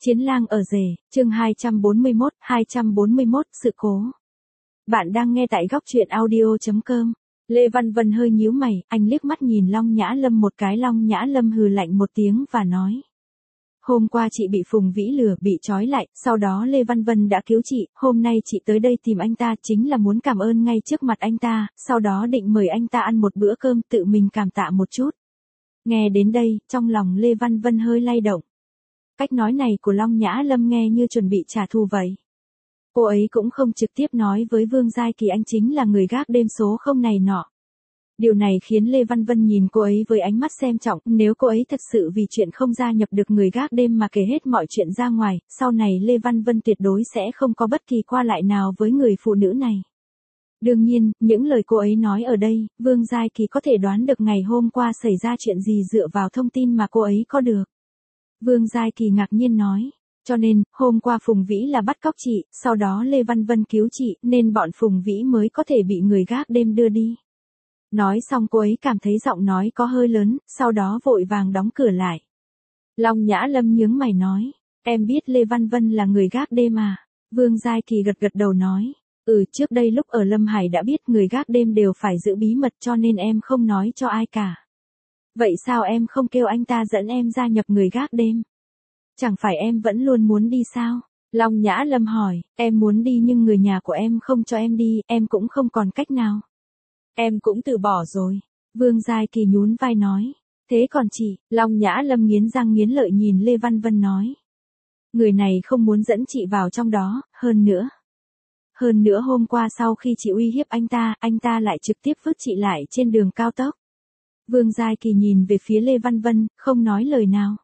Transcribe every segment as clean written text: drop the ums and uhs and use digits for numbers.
Chiến lang ở rể, chương 241, sự cố. Bạn đang nghe tại góc truyện audio.com. Lê Văn Vân hơi nhíu mày, anh liếc mắt nhìn Long Nhã Lâm một cái. Long Nhã Lâm hừ lạnh một tiếng và nói. Hôm qua chị bị Phùng Vĩ lừa, bị trói lại, sau đó Lê Văn Vân đã cứu chị, hôm nay chị tới đây tìm anh ta chính là muốn cảm ơn ngay trước mặt anh ta, sau đó định mời anh ta ăn một bữa cơm, tự mình cảm tạ một chút. Nghe đến đây, trong lòng Lê Văn Vân hơi lay động. Cách nói này của Long Nhã Lâm nghe như chuẩn bị trả thù vậy. Cô ấy cũng không trực tiếp nói với Vương Giai Kỳ anh chính là người gác đêm số không này nọ. Điều này khiến Lê Văn Vân nhìn cô ấy với ánh mắt xem trọng, nếu cô ấy thật sự vì chuyện không gia nhập được người gác đêm mà kể hết mọi chuyện ra ngoài, sau này Lê Văn Vân tuyệt đối sẽ không có bất kỳ qua lại nào với người phụ nữ này. Đương nhiên, những lời cô ấy nói ở đây, Vương Giai Kỳ có thể đoán được ngày hôm qua xảy ra chuyện gì dựa vào thông tin mà cô ấy có được. Vương Giai Kỳ ngạc nhiên nói, cho nên, hôm qua Phùng Vĩ là bắt cóc chị, sau đó Lê Văn Vân cứu chị, nên bọn Phùng Vĩ mới có thể bị người gác đêm đưa đi. Nói xong cô ấy cảm thấy giọng nói có hơi lớn, sau đó vội vàng đóng cửa lại. Long Nhã Lâm nhướng mày nói, em biết Lê Văn Vân là người gác đêm à? Vương Giai Kỳ gật đầu nói, trước đây lúc ở Lâm Hải đã biết người gác đêm đều phải giữ bí mật cho nên em không nói cho ai cả. Vậy sao em không kêu anh ta dẫn em gia nhập người gác đêm? Chẳng phải em vẫn luôn muốn đi sao? Long Nhã Lâm hỏi, em muốn đi nhưng người nhà của em không cho em đi, em cũng không còn cách nào. Em cũng từ bỏ rồi. Vương Giai Kỳ nhún vai nói, thế còn chị? Long Nhã Lâm nghiến răng nghiến lợi nhìn Lê Văn Vân nói. Người này không muốn dẫn chị vào trong đó, hơn nữa hôm qua sau khi chị uy hiếp anh ta lại trực tiếp vứt chị lại trên đường cao tốc. Vương Giai Kỳ nhìn về phía Lê Văn Vân, không nói lời nào.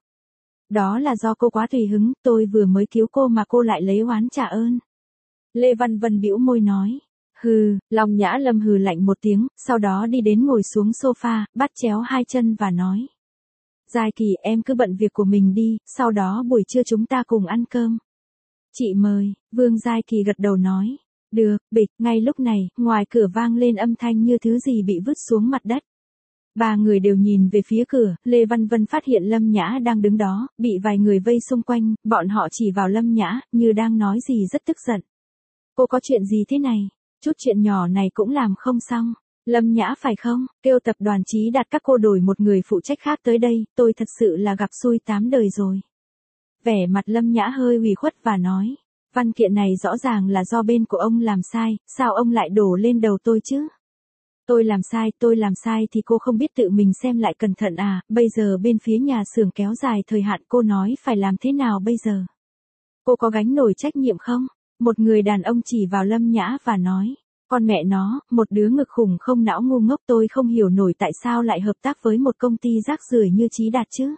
Đó là do cô quá tùy hứng, tôi vừa mới cứu cô mà cô lại lấy oán trả ơn. Lê Văn Vân bĩu môi nói. Long Nhã Lâm hừ lạnh một tiếng, sau đó đi đến ngồi xuống sofa, bắt chéo hai chân và nói. Giai Kỳ em cứ bận việc của mình đi, sau đó buổi trưa chúng ta cùng ăn cơm. Chị mời, Vương Giai Kỳ gật đầu nói. Được, bịch, ngay lúc này, ngoài cửa vang lên âm thanh như thứ gì bị vứt xuống mặt đất. Ba người đều nhìn về phía cửa, Lê Văn Vân phát hiện Lâm Nhã đang đứng đó, bị vài người vây xung quanh, bọn họ chỉ vào Lâm Nhã, như đang nói gì rất tức giận. Cô có chuyện gì thế này? Chút chuyện nhỏ này cũng làm không xong. Lâm Nhã phải không? Kêu tập đoàn Chí Đạt các cô đổi một người phụ trách khác tới đây, tôi thật sự là gặp xui 8 đời rồi. Vẻ mặt Lâm Nhã hơi ủy khuất và nói, văn kiện này rõ ràng là do bên của ông làm sai, sao ông lại đổ lên đầu tôi chứ? Tôi làm sai thì cô không biết tự mình xem lại cẩn thận à, bây giờ bên phía nhà xưởng kéo dài thời hạn cô nói phải làm thế nào bây giờ? Cô có gánh nổi trách nhiệm không? Một người đàn ông chỉ vào Lâm Nhã và nói, con mẹ nó, một đứa ngực khủng không não ngu ngốc tôi không hiểu nổi tại sao lại hợp tác với một công ty rác rưởi như Chí Đạt chứ?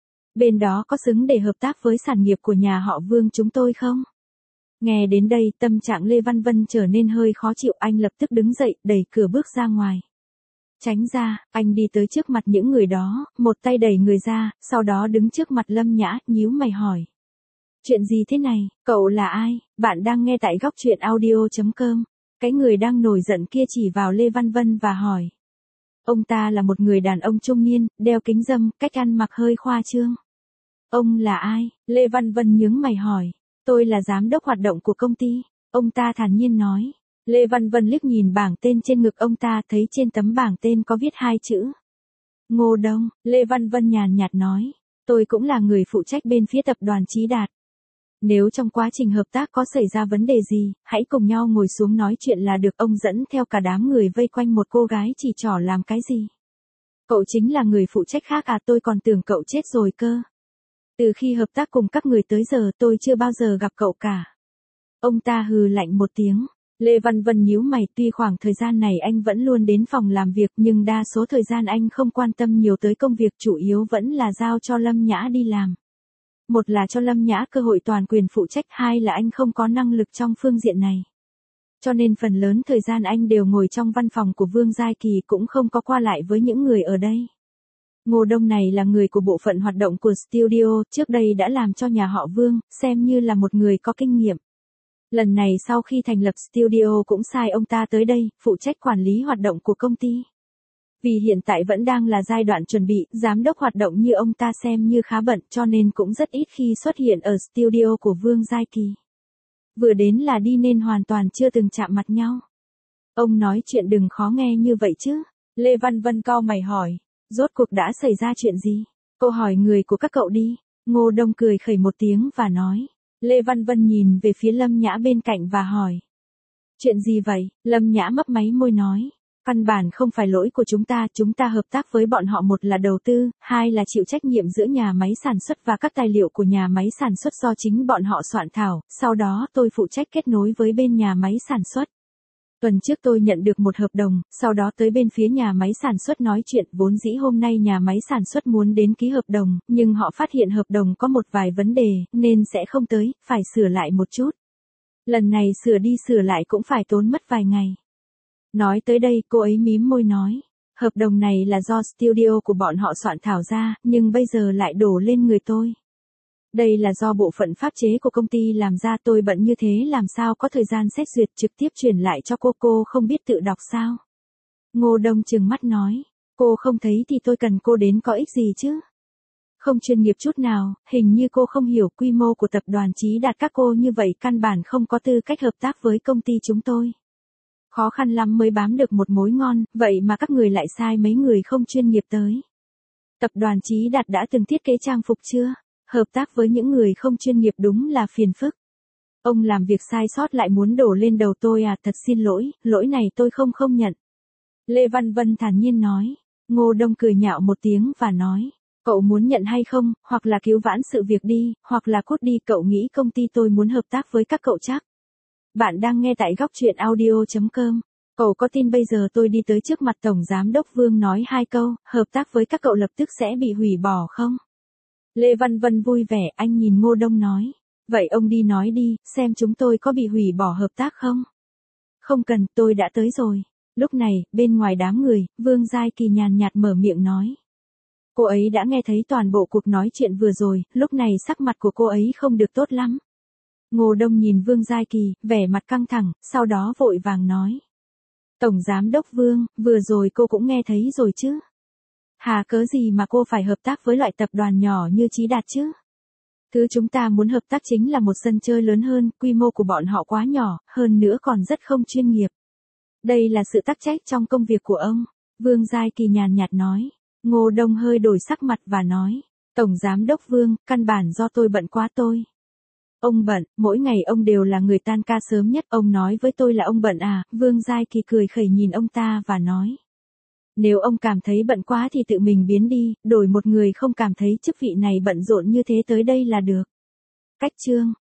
Bên đó có xứng để hợp tác với sản nghiệp của nhà họ Vương chúng tôi không? Nghe đến đây, tâm trạng Lê Văn Vân trở nên hơi khó chịu, anh lập tức đứng dậy, đẩy cửa bước ra ngoài. Tránh ra, anh đi tới trước mặt những người đó, một tay đẩy người ra, sau đó đứng trước mặt Lâm Nhã, nhíu mày hỏi. Chuyện gì thế này, cậu là ai? Bạn đang nghe tại góc truyện audio.com. Cái người đang nổi giận kia chỉ vào Lê Văn Vân và hỏi. Ông ta là một người đàn ông trung niên, đeo kính râm, cách ăn mặc hơi khoa trương. Ông là ai? Lê Văn Vân nhướng mày hỏi. Tôi là giám đốc hoạt động của công ty. Ông ta thản nhiên nói. Lê Văn Vân liếc nhìn bảng tên trên ngực ông ta, thấy trên tấm bảng tên có viết 2 chữ. Ngô Đông. Lê Văn Vân nhàn nhạt nói. Tôi cũng là người phụ trách bên phía tập đoàn Chí Đạt. Nếu trong quá trình hợp tác có xảy ra vấn đề gì, hãy cùng nhau ngồi xuống nói chuyện là được. Ông dẫn theo cả đám người vây quanh một cô gái chỉ trỏ làm cái gì. Cậu chính là người phụ trách khác à, tôi còn tưởng cậu chết rồi cơ. Từ khi hợp tác cùng các người tới giờ tôi chưa bao giờ gặp cậu cả. Ông ta hừ lạnh một tiếng. Lê Văn Vân nhíu mày, tuy khoảng thời gian này anh vẫn luôn đến phòng làm việc nhưng đa số thời gian anh không quan tâm nhiều tới công việc, chủ yếu vẫn là giao cho Lâm Nhã đi làm. Một là cho Lâm Nhã cơ hội toàn quyền phụ trách, hai là anh không có năng lực trong phương diện này. Cho nên phần lớn thời gian anh đều ngồi trong văn phòng của Vương Giai Kỳ, cũng không có qua lại với những người ở đây. Ngô Đông này là người của bộ phận hoạt động của studio, trước đây đã làm cho nhà họ Vương, xem như là một người có kinh nghiệm. Lần này sau khi thành lập studio cũng sai ông ta tới đây, phụ trách quản lý hoạt động của công ty. Vì hiện tại vẫn đang là giai đoạn chuẩn bị, giám đốc hoạt động như ông ta xem như khá bận cho nên cũng rất ít khi xuất hiện ở studio của Vương Giai Kỳ. Vừa đến là đi nên hoàn toàn chưa từng chạm mặt nhau. Ông nói chuyện đừng khó nghe như vậy chứ. Lê Văn Vân cau mày hỏi. Rốt cuộc đã xảy ra chuyện gì? Cô hỏi người của các cậu đi. Ngô Đông cười khẩy một tiếng và nói. Lê Văn Vân nhìn về phía Lâm Nhã bên cạnh và hỏi. Chuyện gì vậy? Lâm Nhã mấp máy môi nói. Căn bản không phải lỗi của chúng ta hợp tác với bọn họ, một là đầu tư, hai là chịu trách nhiệm giữa nhà máy sản xuất và các tài liệu của nhà máy sản xuất do chính bọn họ soạn thảo, sau đó tôi phụ trách kết nối với bên nhà máy sản xuất. Tuần trước tôi nhận được một hợp đồng, sau đó tới bên phía nhà máy sản xuất nói chuyện, vốn dĩ hôm nay nhà máy sản xuất muốn đến ký hợp đồng, nhưng họ phát hiện hợp đồng có một vài vấn đề, nên sẽ không tới, phải sửa lại một chút. Lần này sửa đi sửa lại cũng phải tốn mất vài ngày. Nói tới đây cô ấy mím môi nói, hợp đồng này là do studio của bọn họ soạn thảo ra, nhưng bây giờ lại đổ lên người tôi. Đây là do bộ phận pháp chế của công ty làm ra, tôi bận như thế làm sao có thời gian xét duyệt, trực tiếp chuyển lại cho cô không biết tự đọc sao? Ngô Đông trừng mắt nói, cô không thấy thì tôi cần cô đến có ích gì chứ? Không chuyên nghiệp chút nào, hình như cô không hiểu quy mô của tập đoàn Chí Đạt các cô như vậy căn bản không có tư cách hợp tác với công ty chúng tôi. Khó khăn lắm mới bám được một mối ngon, vậy mà các người lại sai mấy người không chuyên nghiệp tới. Tập đoàn Chí Đạt đã từng thiết kế trang phục chưa? Hợp tác với những người không chuyên nghiệp đúng là phiền phức. Ông làm việc sai sót lại muốn đổ lên đầu tôi à, thật xin lỗi, lỗi này tôi không nhận. Lê Văn Vân thản nhiên nói. Ngô Đông cười nhạo một tiếng và nói. Cậu muốn nhận hay không, hoặc là cứu vãn sự việc đi, hoặc là cút đi, cậu nghĩ công ty tôi muốn hợp tác với các cậu chắc. Bạn đang nghe tại góc truyện audio.com. Cậu có tin bây giờ tôi đi tới trước mặt Tổng Giám đốc Vương nói hai câu, hợp tác với các cậu lập tức sẽ bị hủy bỏ không? Lê Văn Vân vui vẻ, anh nhìn Ngô Đông nói. Vậy ông đi nói đi, xem chúng tôi có bị hủy bỏ hợp tác không? Không cần, tôi đã tới rồi. Lúc này, bên ngoài đám người, Vương Giai Kỳ nhàn nhạt mở miệng nói. Cô ấy đã nghe thấy toàn bộ cuộc nói chuyện vừa rồi, lúc này sắc mặt của cô ấy không được tốt lắm. Ngô Đông nhìn Vương Giai Kỳ, vẻ mặt căng thẳng, sau đó vội vàng nói. Tổng Giám đốc Vương, vừa rồi cô cũng nghe thấy rồi chứ? Hà cớ gì mà cô phải hợp tác với loại tập đoàn nhỏ như Chí Đạt chứ? Thứ chúng ta muốn hợp tác chính là một sân chơi lớn hơn, quy mô của bọn họ quá nhỏ, hơn nữa còn rất không chuyên nghiệp. Đây là sự tắc trách trong công việc của ông. Vương Giai Kỳ nhàn nhạt nói. Ngô Đông hơi đổi sắc mặt và nói. Tổng Giám đốc Vương, căn bản do tôi bận quá tôi. Ông bận, mỗi ngày ông đều là người tan ca sớm nhất, ông nói với tôi là ông bận à? Vương Giai Kỳ cười khẩy nhìn ông ta và nói. Nếu ông cảm thấy bận quá thì tự mình biến đi, đổi một người không cảm thấy chức vị này bận rộn như thế tới đây là được. Cách chương